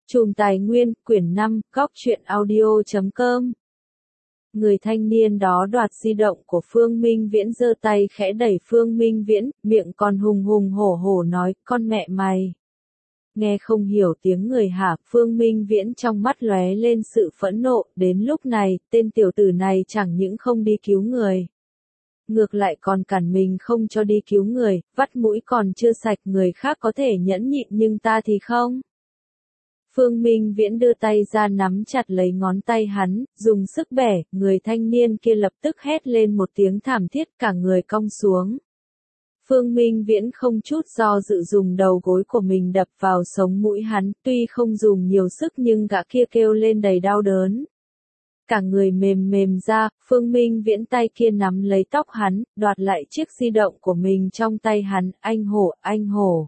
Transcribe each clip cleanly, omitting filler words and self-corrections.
Chùm Tài Nguyên, quyển 5, góc truyện audio.com. Người thanh niên đó đoạt di động của Phương Minh Viễn, giơ tay khẽ đẩy Phương Minh Viễn, miệng còn hùng hùng hổ hổ nói, con mẹ mày. Nghe không hiểu tiếng người hả? Phương Minh Viễn trong mắt lóe lên sự phẫn nộ, đến lúc này, tên tiểu tử này chẳng những không đi cứu người. Ngược lại còn cản mình không cho đi cứu người, vắt mũi còn chưa sạch, người khác có thể nhẫn nhịn nhưng ta thì không. Phương Minh Viễn đưa tay ra nắm chặt lấy ngón tay hắn, dùng sức bẻ, người thanh niên kia lập tức hét lên một tiếng thảm thiết, cả người cong xuống. Phương Minh Viễn không chút do dự dùng đầu gối của mình đập vào sống mũi hắn, tuy không dùng nhiều sức nhưng gã kia kêu lên đầy đau đớn. Cả người mềm mềm ra, Phương Minh Viễn tay kia nắm lấy tóc hắn, đoạt lại chiếc di động của mình trong tay hắn, anh hổ, anh hổ.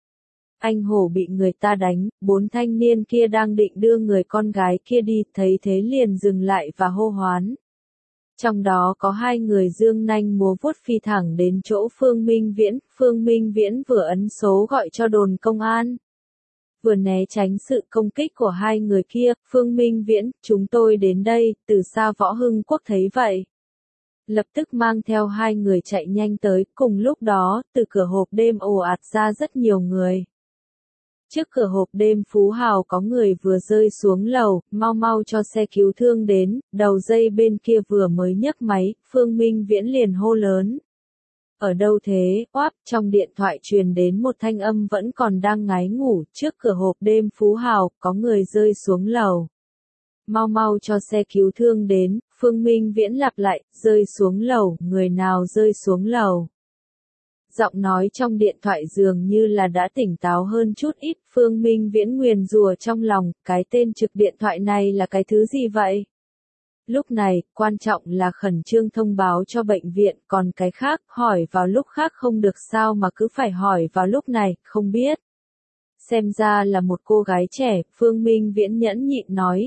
Anh hổ bị người ta đánh, 4 thanh niên kia đang định đưa người con gái kia đi, thấy thế liền dừng lại và hô hoán. Trong đó có 2 người dương nanh múa vuốt phi thẳng đến chỗ Phương Minh Viễn vừa ấn số gọi cho đồn công an. Vừa né tránh sự công kích của 2 người kia, Phương Minh Viễn, chúng tôi đến đây, từ xa Võ Hưng Quốc thấy vậy. Lập tức mang theo 2 người chạy nhanh tới, cùng lúc đó, từ cửa hộp đêm ồ ạt ra rất nhiều người. Trước cửa hộp đêm Phú Hào có người vừa rơi xuống lầu, mau mau cho xe cứu thương đến, đầu dây bên kia vừa mới nhấc máy, Phương Minh Viễn liền hô lớn. Ở đâu thế, oáp, trong điện thoại truyền đến một thanh âm vẫn còn đang ngái ngủ, trước cửa hộp đêm Phú Hào, có người rơi xuống lầu. Mau mau cho xe cứu thương đến, Phương Minh Viễn lặp lại, rơi xuống lầu, người nào rơi xuống lầu. Giọng nói trong điện thoại dường như là đã tỉnh táo hơn chút ít, Phương Minh Viễn nguyền rủa trong lòng, cái tên trực điện thoại này là cái thứ gì vậy? Lúc này, quan trọng là khẩn trương thông báo cho bệnh viện, còn cái khác, hỏi vào lúc khác không được sao mà cứ phải hỏi vào lúc này, không biết. Xem ra là một cô gái trẻ, Phương Minh Viễn nhẫn nhịn nói,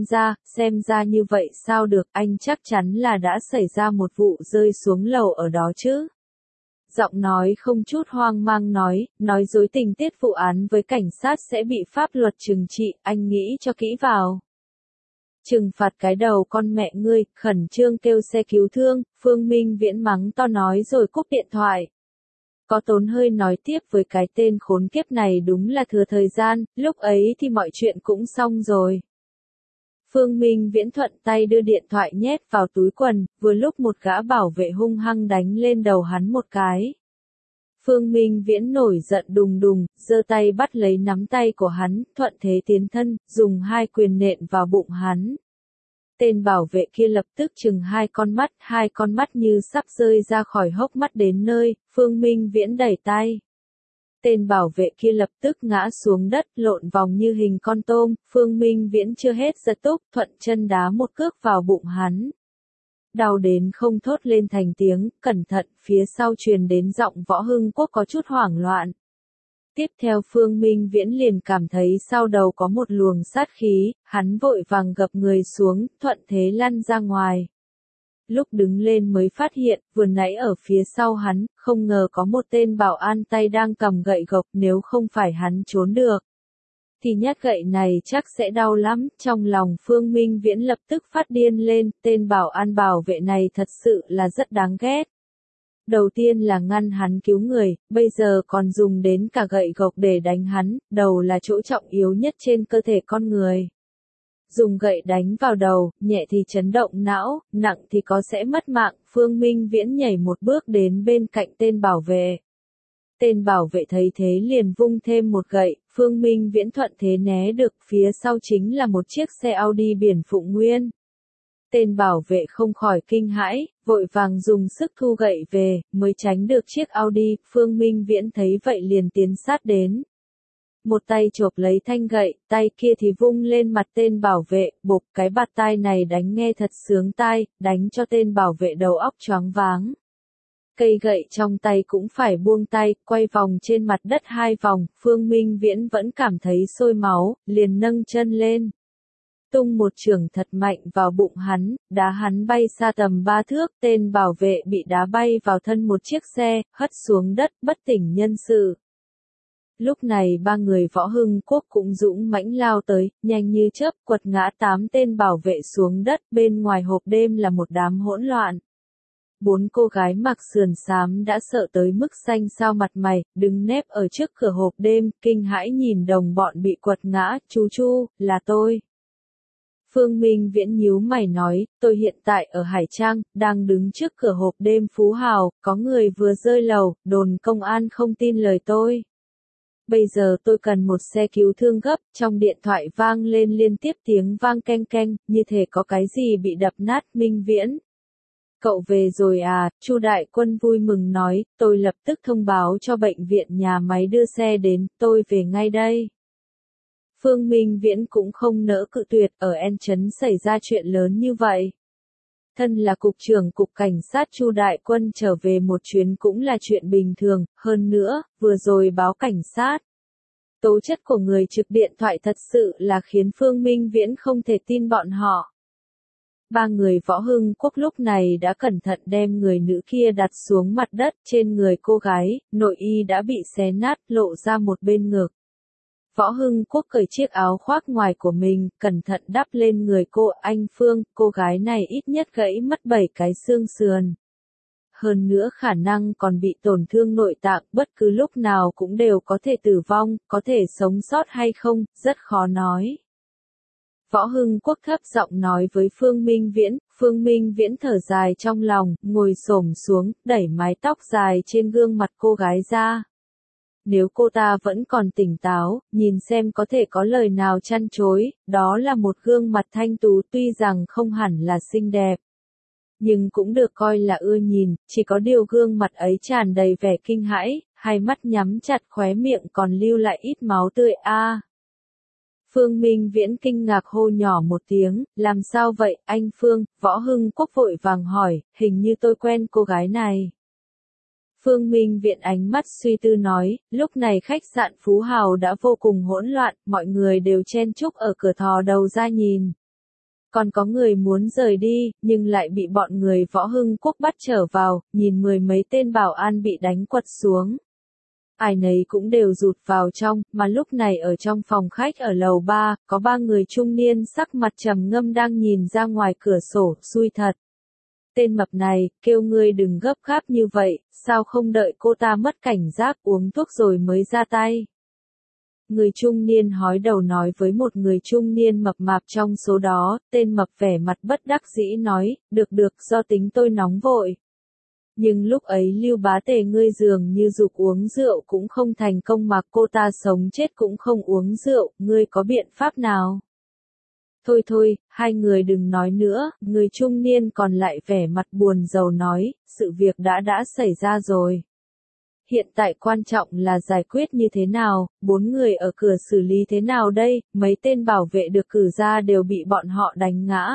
xem ra như vậy sao được, anh chắc chắn là đã xảy ra một vụ rơi xuống lầu ở đó chứ. Giọng nói không chút hoang mang nói dối tình tiết vụ án với cảnh sát sẽ bị pháp luật trừng trị, anh nghĩ cho kỹ vào. Trừng phạt cái đầu con mẹ ngươi, khẩn trương kêu xe cứu thương, Phương Minh Viễn mắng to nói rồi cúp điện thoại. Có tốn hơi nói tiếp với cái tên khốn kiếp này đúng là thừa thời gian, lúc ấy thì mọi chuyện cũng xong rồi. Phương Minh Viễn thuận tay đưa điện thoại nhét vào túi quần, vừa lúc một gã bảo vệ hung hăng đánh lên đầu hắn một cái. Phương Minh Viễn nổi giận đùng đùng, giơ tay bắt lấy nắm tay của hắn, thuận thế tiến thân, dùng 2 quyền nện vào bụng hắn. Tên bảo vệ kia lập tức trừng 2 con mắt như sắp rơi ra khỏi hốc mắt đến nơi, Phương Minh Viễn đẩy tay. Tên bảo vệ kia lập tức ngã xuống đất, lộn vòng như hình con tôm, Phương Minh Viễn chưa hết giật túc, thuận chân đá một cước vào bụng hắn. Đau đến không thốt lên thành tiếng, cẩn thận, phía sau truyền đến giọng Võ Hưng Quốc có chút hoảng loạn. Tiếp theo Phương Minh Viễn liền cảm thấy sau đầu có một luồng sát khí, hắn vội vàng gập người xuống, thuận thế lăn ra ngoài. Lúc đứng lên mới phát hiện, vừa nãy ở phía sau hắn, không ngờ có một tên bảo an tay đang cầm gậy gộc, nếu không phải hắn trốn được. Thì nhát gậy này chắc sẽ đau lắm, trong lòng Phương Minh Viễn lập tức phát điên lên, tên bảo an bảo vệ này thật sự là rất đáng ghét. Đầu tiên là ngăn hắn cứu người, bây giờ còn dùng đến cả gậy gộc để đánh hắn, đầu là chỗ trọng yếu nhất trên cơ thể con người. Dùng gậy đánh vào đầu, nhẹ thì chấn động não, nặng thì có sẽ mất mạng, Phương Minh Viễn nhảy một bước đến bên cạnh tên bảo vệ. Tên bảo vệ thấy thế liền vung thêm một gậy, Phương Minh Viễn thuận thế né được, phía sau chính là một chiếc xe Audi biển Phụng Nguyên. Tên bảo vệ không khỏi kinh hãi, vội vàng dùng sức thu gậy về, mới tránh được chiếc Audi, Phương Minh Viễn thấy vậy liền tiến sát đến. Một tay chộp lấy thanh gậy, tay kia thì vung lên mặt tên bảo vệ, bộp, cái bạt tai này đánh nghe thật sướng tai, đánh cho tên bảo vệ đầu óc choáng váng. Cây gậy trong tay cũng phải buông tay, quay vòng trên mặt đất 2 vòng, Phương Minh Viễn vẫn cảm thấy sôi máu, liền nâng chân lên. Tung một chưởng thật mạnh vào bụng hắn, đá hắn bay xa tầm 3 thước, tên bảo vệ bị đá bay vào thân một chiếc xe, hất xuống đất, bất tỉnh nhân sự. Lúc này ba người Võ Hưng Quốc cũng dũng mãnh lao tới, nhanh như chớp quật ngã 8 tên bảo vệ xuống đất, bên ngoài hộp đêm là một đám hỗn loạn. 4 cô gái mặc sườn xám đã sợ tới mức xanh xao mặt mày, đứng nép ở trước cửa hộp đêm, kinh hãi nhìn đồng bọn bị quật ngã, chú Chu, là tôi. Phương Minh Viễn nhíu mày nói, tôi hiện tại ở Hải Trang, đang đứng trước cửa hộp đêm Phú Hào, có người vừa rơi lầu, đồn công an không tin lời tôi. Bây giờ tôi cần một xe cứu thương gấp, trong điện thoại vang lên liên tiếp tiếng vang keng keng, như thể có cái gì bị đập nát. Minh Viễn. Cậu về rồi à, Chu Đại Quân vui mừng nói, tôi lập tức thông báo cho bệnh viện nhà máy đưa xe đến, tôi về ngay đây. Phương Minh Viễn cũng không nỡ cự tuyệt, ở N Trấn xảy ra chuyện lớn như vậy. Thân là cục trưởng cục cảnh sát Chu Đại Quân trở về một chuyến cũng là chuyện bình thường, hơn nữa, vừa rồi báo cảnh sát. Tố chất của người trực điện thoại thật sự là khiến Phương Minh Viễn không thể tin bọn họ. Ba người Võ Hưng Quốc lúc này đã cẩn thận đem người nữ kia đặt xuống mặt đất, trên người cô gái, nội y đã bị xé nát, lộ ra một bên ngực. Võ Hưng Quốc cởi chiếc áo khoác ngoài của mình, cẩn thận đắp lên người cô. Anh Phương, cô gái này ít nhất gãy mất 7 cái xương sườn. Hơn nữa khả năng còn bị tổn thương nội tạng, bất cứ lúc nào cũng đều có thể tử vong, có thể sống sót hay không, rất khó nói. Võ Hưng Quốc thấp giọng nói với Phương Minh Viễn thở dài trong lòng, ngồi xổm xuống, đẩy mái tóc dài trên gương mặt cô gái ra. Nếu cô ta vẫn còn tỉnh táo, nhìn xem có thể có lời nào chăn chối, đó là một gương mặt thanh tú tuy rằng không hẳn là xinh đẹp. Nhưng cũng được coi là ưa nhìn, chỉ có điều gương mặt ấy tràn đầy vẻ kinh hãi, hai mắt nhắm chặt khóe miệng còn lưu lại ít máu tươi a. Phương Minh Viễn kinh ngạc hô nhỏ một tiếng, làm sao vậy, anh Phương? Võ Hưng Quốc vội vàng hỏi, hình như tôi quen cô gái này. Phương Minh Viễn ánh mắt suy tư nói, lúc này khách sạn Phú Hào đã vô cùng hỗn loạn, mọi người đều chen chúc ở cửa thò đầu ra nhìn. Còn có người muốn rời đi, nhưng lại bị bọn người Võ Hưng Quốc bắt trở vào, nhìn 10 mấy tên bảo an bị đánh quật xuống. Ai nấy cũng đều rụt vào trong, mà lúc này ở trong phòng khách ở lầu 3, có 3 người trung niên sắc mặt trầm ngâm đang nhìn ra ngoài cửa sổ, xui thật. Tên mập này, kêu ngươi đừng gấp gáp như vậy, sao không đợi cô ta mất cảnh giác uống thuốc rồi mới ra tay. Người trung niên hói đầu nói với một người trung niên mập mạp trong số đó, tên mập vẻ mặt bất đắc dĩ nói, được do tính tôi nóng vội. Nhưng lúc ấy Lưu Bá Tề ngươi dường như dục uống rượu cũng không thành công mà cô ta sống chết cũng không uống rượu, ngươi có biện pháp nào? Thôi, hai người đừng nói nữa, người trung niên còn lại vẻ mặt buồn rầu nói, sự việc đã xảy ra rồi. Hiện tại quan trọng là giải quyết như thế nào, 4 người ở cửa xử lý thế nào đây, mấy tên bảo vệ được cử ra đều bị bọn họ đánh ngã.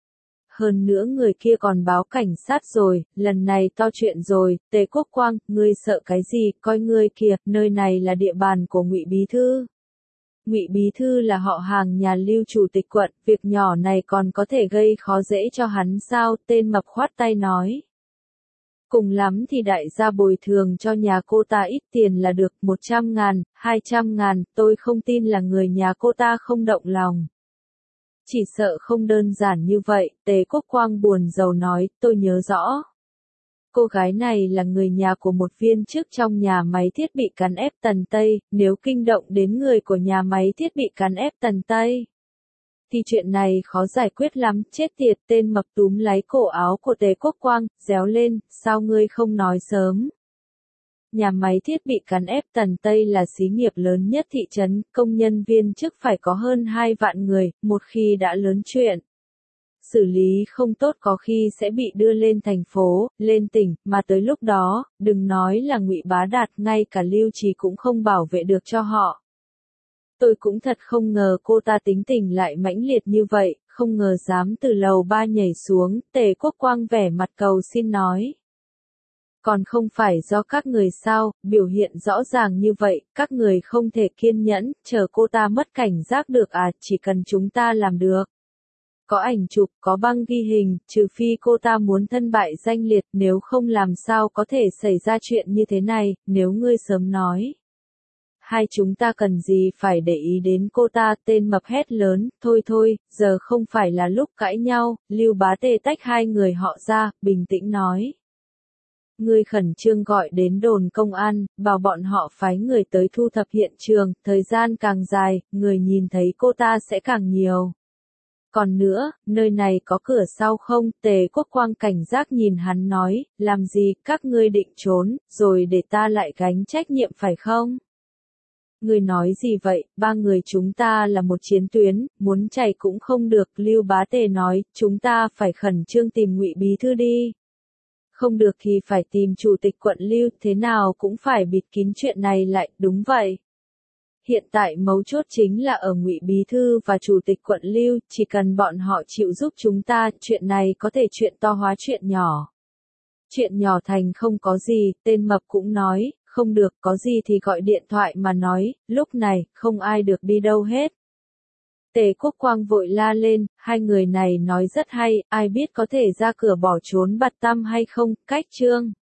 Hơn nữa người kia còn báo cảnh sát rồi, lần này to chuyện rồi, Tề Quốc Quang, ngươi sợ cái gì, coi ngươi kìa, nơi này là địa bàn của Ngụy Bí Thư. Ngụy Bí Thư là họ hàng nhà Lưu chủ tịch quận, việc nhỏ này còn có thể gây khó dễ cho hắn sao, tên mập khoát tay nói. Cùng lắm thì đại gia bồi thường cho nhà cô ta ít tiền là được, 100.000, 200.000, tôi không tin là người nhà cô ta không động lòng. Chỉ sợ không đơn giản như vậy, Tề Quốc Quang buồn rầu nói, tôi nhớ rõ. Cô gái này là người nhà của một viên chức trong nhà máy thiết bị cắn ép Tần Tây, nếu kinh động đến người của nhà máy thiết bị cắn ép Tần Tây, thì chuyện này khó giải quyết lắm, chết tiệt, tên mập túm lấy cổ áo của Tề Quốc Quang, réo lên, sao ngươi không nói sớm. Nhà máy thiết bị cắn ép Tần Tây là xí nghiệp lớn nhất thị trấn, công nhân viên chức phải có hơn 2 vạn người, một khi đã lớn chuyện. Xử lý không tốt có khi sẽ bị đưa lên thành phố, lên tỉnh, mà tới lúc đó, đừng nói là Ngụy Bá Đạt, ngay cả Lưu Trì cũng không bảo vệ được cho họ. Tôi cũng thật không ngờ cô ta tính tình lại mãnh liệt như vậy, không ngờ dám từ lầu 3 nhảy xuống, Tề Quốc Quang vẻ mặt cầu xin nói. Còn không phải do các người sao, biểu hiện rõ ràng như vậy, các người không thể kiên nhẫn, chờ cô ta mất cảnh giác được à, chỉ cần chúng ta làm được. Có ảnh chụp, có băng ghi hình, trừ phi cô ta muốn thân bại danh liệt, nếu không làm sao có thể xảy ra chuyện như thế này, nếu ngươi sớm nói. hai chúng ta cần gì phải để ý đến cô ta, tên mập hét lớn, thôi thôi, giờ không phải là lúc cãi nhau, Lưu Bá Tề tách hai người họ ra, bình tĩnh nói. Ngươi khẩn trương gọi đến đồn công an, bảo bọn họ phái người tới thu thập hiện trường, thời gian càng dài, người nhìn thấy cô ta sẽ càng nhiều. Còn nữa, nơi này có cửa sau không? Tề Quốc Quang cảnh giác nhìn hắn nói, làm gì, các ngươi định trốn, rồi để ta lại gánh trách nhiệm phải không? Ngươi nói gì vậy, ba người chúng ta là một chiến tuyến, muốn chạy cũng không được, Lưu Bá Tề nói, chúng ta phải khẩn trương tìm Ngụy bí thư đi. Không được thì phải tìm chủ tịch quận Lưu, thế nào cũng phải bịt kín chuyện này lại, đúng vậy. Hiện tại mấu chốt chính là ở Ngụy bí thư và chủ tịch quận Lưu, chỉ cần bọn họ chịu giúp chúng ta, chuyện này có thể chuyện to hóa chuyện nhỏ. Chuyện nhỏ thành không có gì, tên mập cũng nói, không được, có gì thì gọi điện thoại mà nói, lúc này, không ai được đi đâu hết. Tề Quốc Quang vội la lên, hai người này nói rất hay, ai biết có thể ra cửa bỏ trốn bặt tăm hay không, cách chương.